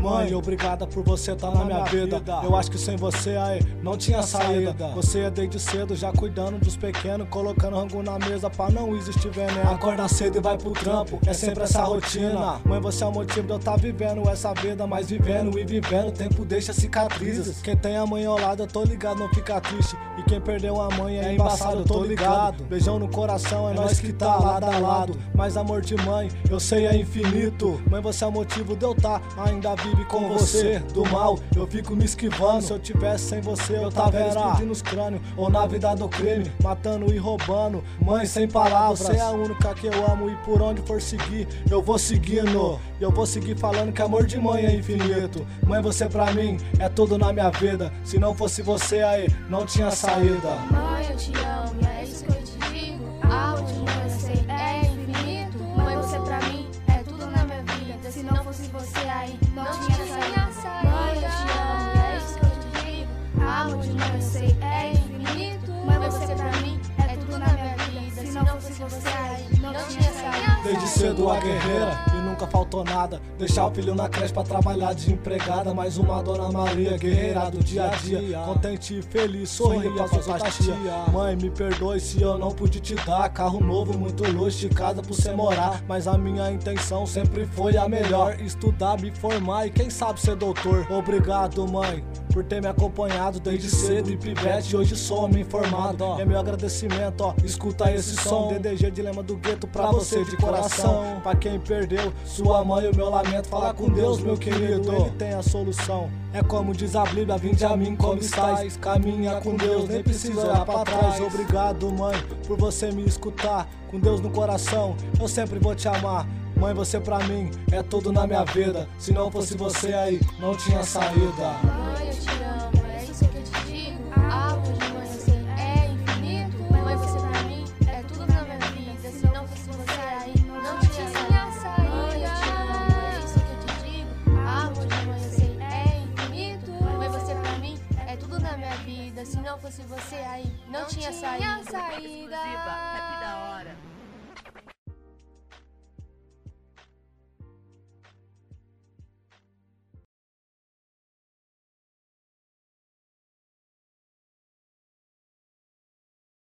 Mãe, obrigada por você tá na minha vida. Eu acho que sem você aí não tinha saída. Você é desde cedo já cuidando dos pequenos, colocando rango na mesa pra não existir veneno. Acorda cedo e vai pro trampo, é sempre essa rotina. Mãe, você é o motivo de eu tá vivendo essa vida. Mas vivendo e vivendo, o tempo deixa cicatrizes. Quem tem a mãe ao lado, eu tô ligado, não fica triste. E quem perdeu a mãe é embaçado, eu tô ligado. Beijão no coração, é nós que tá lado a lado. Mas amor de mãe, eu sei é infinito. Mãe, você é o motivo de eu tá, ainda vive com você. Do mal, eu fico me esquivando. Se eu tivesse sem você, eu tava explodindo os crânios. Ou na vida do crime, matando e roubando. Mãe, sem palavras, você é a única que eu amo. E por onde for seguir, eu vou seguindo. E eu vou seguir falando que amor de mãe é infinito. Mãe, você pra mim é tudo na minha vida. Se não fosse você aí, não tinha saída. Mãe, eu te amo, e é isso que eu te digo. Amor de mãe, eu sei, é infinito. Mãe, você pra mim é tudo na minha vida. Se não fosse você aí, não tinha saída. Mãe, eu te amo, e é isso que eu te digo. Amor de mãe, eu sei, é infinito. Mãe, você pra mim é tudo na minha vida. Se não fosse você aí, não tinha saída. Desde cedo a guerreira e nunca faltou nada. Deixar o filho na creche pra trabalhar de empregada. Mais uma Dona Maria, guerreira do dia a dia. Contente e feliz, sorria pra sua tia. Mãe, me perdoe se eu não pude te dar carro novo, muito luxo e casa pra você morar. Mas a minha intenção sempre foi a melhor: estudar, me formar e quem sabe ser doutor. Obrigado, mãe, por ter me acompanhado desde cedo e pivete, hoje sou homem formado. É meu agradecimento, ó, escuta esse som. DDG, Dilema do Gueto, pra você de coração. Pra quem perdeu sua mãe, o meu lamento. Fala com Deus, meu querido, ele tem a solução. É como diz a Bíblia, vinde a mim como estás. Caminha com Deus, nem precisa olhar pra trás. Obrigado, mãe, por você me escutar. Com Deus no coração, eu sempre vou te amar. Mãe, você pra mim é tudo na minha vida. Se não fosse você aí, não tinha saída. Mãe, eu te amo, é isso que eu te digo. Amor de mãe, eu sei, é infinito. Mãe, você pra mim é tudo na minha vida. Se não fosse você aí, não tinha saída. Mãe, eu te amo, é isso que eu te digo. Amor de mãe, eu sei, é infinito. Mãe, você pra mim é tudo na minha vida. Se não fosse você aí, não tinha saída.